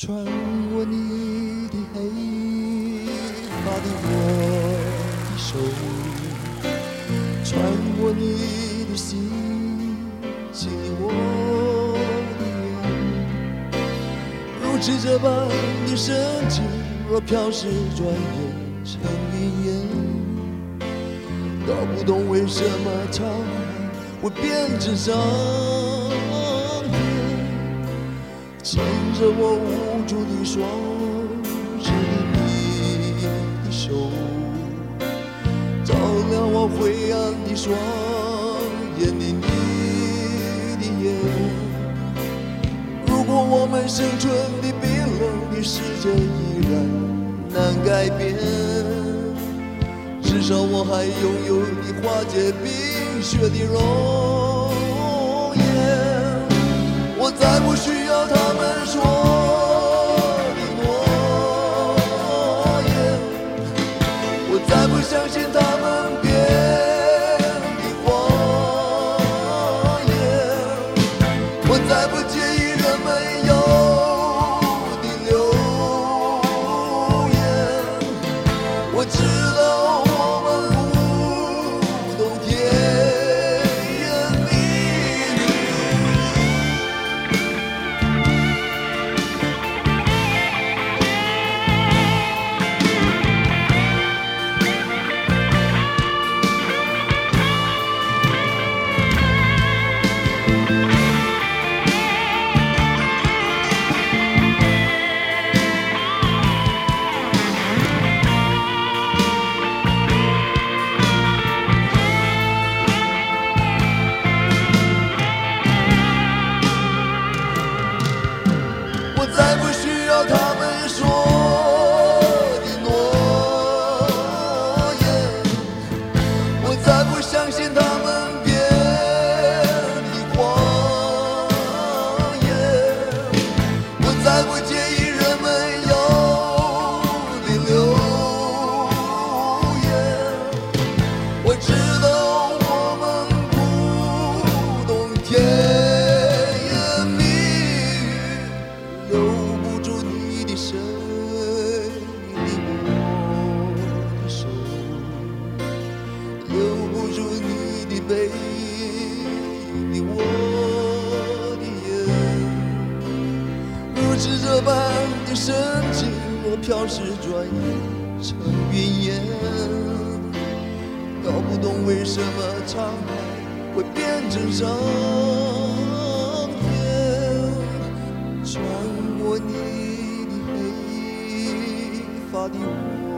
穿过你的黑发的我的手，穿过你的心，亲我的眼，如此这般的深情，若飘逝转眼成云烟，搞不懂为什么长海会变成桑田，牵着我无助的双手的你的手，照亮我灰暗的双眼的你的眼。如果我们生存的冰冷的世界依然难改变，至少我还拥有你化解冰雪的容颜。我再不需要他们说的诺言，我再不相信他们编的谎言，我再不介意人们有的流言。我知道我们不懂甜言蜜语。我再不需要他们说的诺言，我再不相信他们编的谎言，我再不介意人们有的流言。我知道我们不懂甜言蜜语，留不住你的身影的我的手，留不住你的背影的我的眼。如此这般的深情，若飘逝转眼成云烟，搞不懂为什么沧海会变成桑田，穿过你的黑发的我